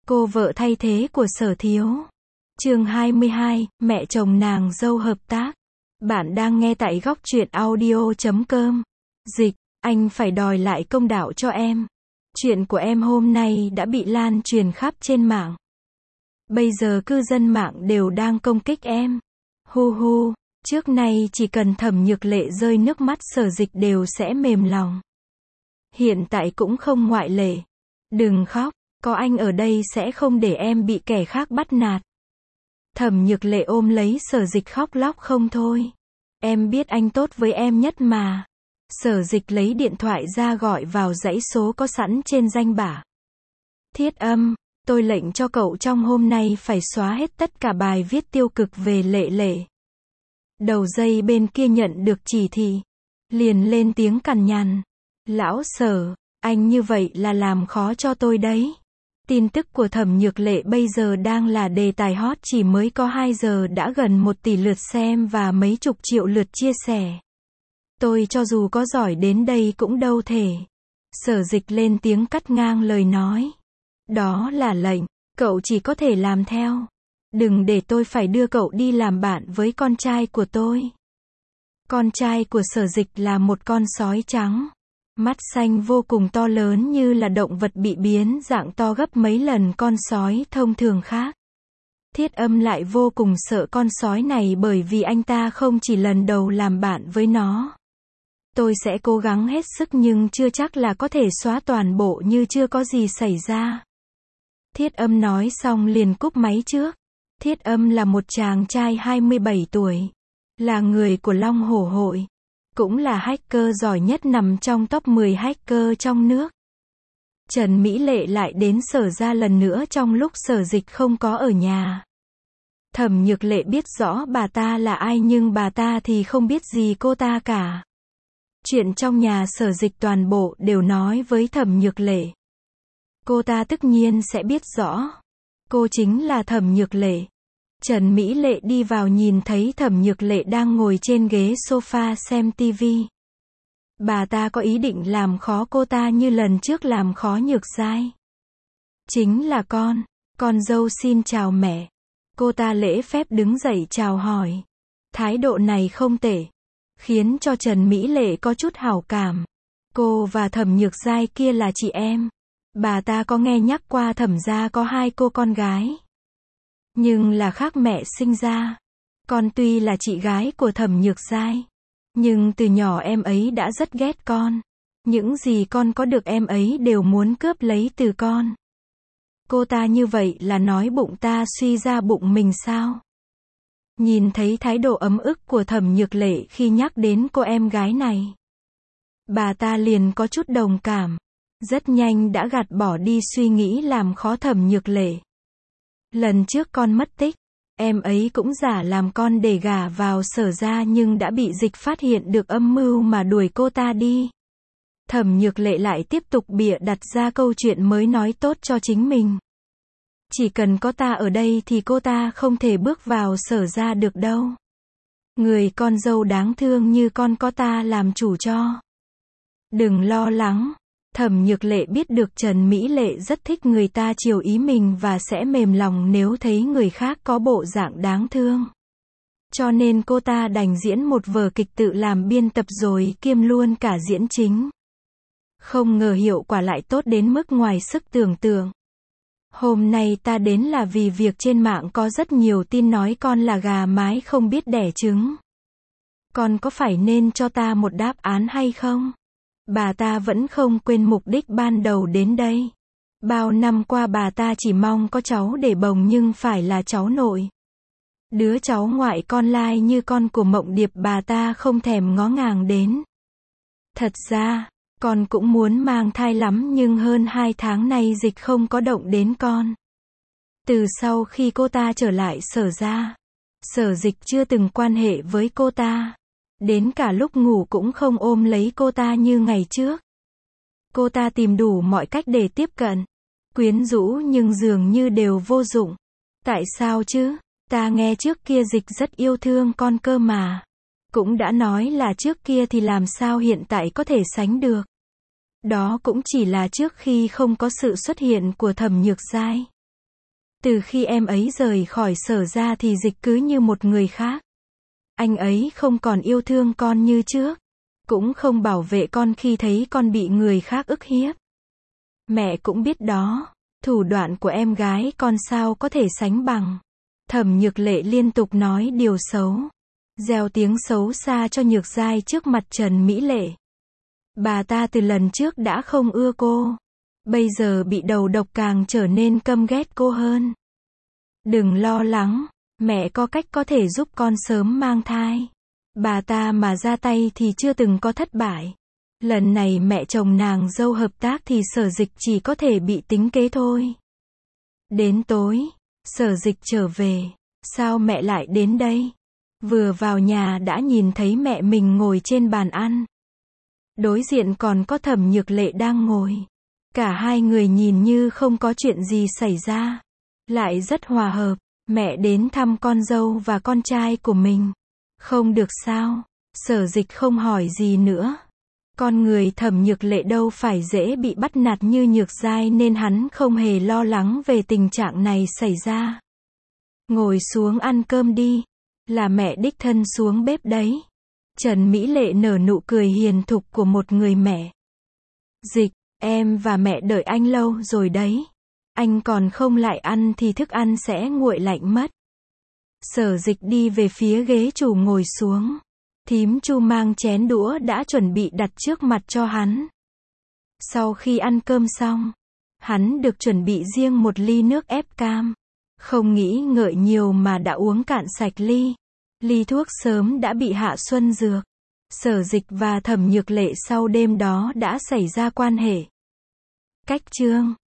Cô vợ thay thế của Sở Thiếu. Chương 22, mẹ chồng nàng dâu hợp tác. Bạn đang nghe tại góc truyện audio.com. Dịch, anh phải đòi lại công đạo cho em. Chuyện của em hôm nay đã bị lan truyền khắp trên mạng. Bây giờ cư dân mạng đều đang công kích em. Hu hu, trước nay chỉ cần Thẩm Nhược Lệ rơi nước mắt Sở Dịch đều sẽ mềm lòng. Hiện tại cũng không ngoại lệ. Đừng khóc, có anh ở đây sẽ không để em bị kẻ khác bắt nạt. Thẩm Nhược Lệ ôm lấy Sở Dịch khóc lóc không thôi. Em biết anh tốt với em nhất mà. Sở Dịch lấy điện thoại ra gọi vào dãy số có sẵn trên danh bạ. Thiết Âm, tôi lệnh cho cậu trong hôm nay phải xóa hết tất cả bài viết tiêu cực về Lệ Lệ. Đầu dây bên kia nhận được chỉ thị, liền lên tiếng cằn nhằn. Lão Sở, anh như vậy là làm khó cho tôi đấy. Tin tức của Thẩm Nhược Lệ bây giờ đang là đề tài hot, chỉ mới có 2 giờ đã gần 1 tỷ lượt xem và mấy chục triệu lượt chia sẻ. Tôi cho dù có giỏi đến đây cũng đâu thể. Sở Dịch lên tiếng cắt ngang lời nói. Đó là lệnh, cậu chỉ có thể làm theo. Đừng để tôi phải đưa cậu đi làm bạn với con trai của tôi. Con trai của Sở Dịch là một con sói trắng. Mắt xanh vô cùng to lớn, như là động vật bị biến dạng, to gấp mấy lần con sói thông thường khác. Thiết Âm lại vô cùng sợ con sói này, bởi vì anh ta không chỉ lần đầu làm bạn với nó. Tôi sẽ cố gắng hết sức nhưng chưa chắc là có thể xóa toàn bộ như chưa có gì xảy ra. Thiết Âm nói xong liền cúp máy trước. Thiết Âm là một chàng trai 27 tuổi. Là người của Long Hổ Hội. Cũng là hacker giỏi nhất, nằm trong top 10 hacker trong nước. Trần Mỹ Lệ lại đến Sở ra lần nữa trong lúc Sở Dịch không có ở nhà. Thẩm Nhược Lệ biết rõ bà ta là ai nhưng bà ta thì không biết gì cô ta cả. Chuyện trong nhà Sở Dịch toàn bộ đều nói với Thẩm Nhược Lệ. Cô ta tất nhiên sẽ biết rõ. Cô chính là Thẩm Nhược Lệ. Trần Mỹ Lệ đi vào nhìn thấy Thẩm Nhược Lệ đang ngồi trên ghế sofa xem tivi. Bà ta có ý định làm khó cô ta như lần trước làm khó Nhược Giai. Chính là con dâu xin chào mẹ. Cô ta lễ phép đứng dậy chào hỏi. Thái độ này không tệ, khiến cho Trần Mỹ Lệ có chút hảo cảm. Cô và Thẩm Nhược Giai kia là chị em. Bà ta có nghe nhắc qua Thẩm gia có 2 cô con gái. Nhưng là khác mẹ sinh ra. Con tuy là chị gái của Thẩm Nhược Giai, nhưng từ nhỏ em ấy đã rất ghét con. Những gì con có được em ấy đều muốn cướp lấy từ con. Cô ta như vậy là nói bụng ta suy ra bụng mình sao? Nhìn thấy thái độ ấm ức của Thẩm Nhược Lệ khi nhắc đến cô em gái này, bà ta liền có chút đồng cảm. Rất nhanh đã gạt bỏ đi suy nghĩ làm khó Thẩm Nhược Lệ. Lần trước con mất tích, em ấy cũng giả làm con để gả vào Sở ra nhưng đã bị Dịch phát hiện được âm mưu mà đuổi cô ta đi. Thẩm Nhược Lệ lại tiếp tục bịa đặt ra câu chuyện mới nói tốt cho chính mình. Chỉ cần có ta ở đây thì cô ta không thể bước vào Sở ra được đâu. Người con dâu đáng thương như con có ta làm chủ cho. Đừng lo lắng. Thẩm Nhược Lệ biết được Trần Mỹ Lệ rất thích người ta chiều ý mình và sẽ mềm lòng nếu thấy người khác có bộ dạng đáng thương. Cho nên cô ta đành diễn một vở kịch tự làm biên tập rồi kiêm luôn cả diễn chính. Không ngờ hiệu quả lại tốt đến mức ngoài sức tưởng tượng. Hôm nay ta đến là vì việc trên mạng có rất nhiều tin nói con là gà mái không biết đẻ trứng. Con có phải nên cho ta một đáp án hay không? Bà ta vẫn không quên mục đích ban đầu đến đây. Bao năm qua bà ta chỉ mong có cháu để bồng nhưng phải là cháu nội. Đứa cháu ngoại con lai như con của Mộng Điệp bà ta không thèm ngó ngàng đến. Thật ra, con cũng muốn mang thai lắm nhưng hơn 2 tháng nay Dịch không có động đến con. Từ sau khi cô ta trở lại Sở ra, Sở Dịch chưa từng quan hệ với cô ta. Đến cả lúc ngủ cũng không ôm lấy cô ta như ngày trước. Cô ta tìm đủ mọi cách để tiếp cận, quyến rũ nhưng dường như đều vô dụng. Tại sao chứ? Ta nghe trước kia Dịch rất yêu thương con cơ mà. Cũng đã nói là trước kia thì làm sao hiện tại có thể sánh được. Đó cũng chỉ là trước khi không có sự xuất hiện của Thẩm Nhược Giai. Từ khi em ấy rời khỏi Sở ra thì Dịch cứ như một người khác. Anh ấy không còn yêu thương con như trước. Cũng không bảo vệ con khi thấy con bị người khác ức hiếp. Mẹ cũng biết đó. Thủ đoạn của em gái con sao có thể sánh bằng. Thẩm Nhược Lệ liên tục nói điều xấu. Gieo tiếng xấu xa cho Nhược Giai trước mặt Trần Mỹ Lệ. Bà ta từ lần trước đã không ưa cô. Bây giờ bị đầu độc càng trở nên căm ghét cô hơn. Đừng lo lắng, mẹ có cách có thể giúp con sớm mang thai. Bà ta mà ra tay thì chưa từng có thất bại. Lần này mẹ chồng nàng dâu hợp tác thì Sở Dịch chỉ có thể bị tính kế thôi. Đến tối, Sở Dịch trở về. Sao mẹ lại đến đây? Vừa vào nhà đã nhìn thấy mẹ mình ngồi trên bàn ăn. Đối diện còn có Thẩm Nhược Lệ đang ngồi. Cả hai người nhìn như không có chuyện gì xảy ra. Lại rất hòa hợp. Mẹ đến thăm con dâu và con trai của mình. Không được sao? Sở Dịch không hỏi gì nữa. Con người Thẩm Nhược Lệ đâu phải dễ bị bắt nạt như Nhược Giai nên hắn không hề lo lắng về tình trạng này xảy ra. Ngồi xuống ăn cơm đi. Là mẹ đích thân xuống bếp đấy. Trần Mỹ Lệ nở nụ cười hiền thục của một người mẹ. Dịch, em và mẹ đợi anh lâu rồi đấy. Anh còn không lại ăn thì thức ăn sẽ nguội lạnh mất. Sở Dịch đi về phía ghế chủ ngồi xuống. Thím Chu mang chén đũa đã chuẩn bị đặt trước mặt cho hắn. Sau khi ăn cơm xong, hắn được chuẩn bị riêng một ly nước ép cam. Không nghĩ ngợi nhiều mà đã uống cạn sạch ly. Ly thuốc sớm đã bị hạ xuân dược. Sở Dịch và Thẩm Nhược Lệ sau đêm đó đã xảy ra quan hệ. Cách chương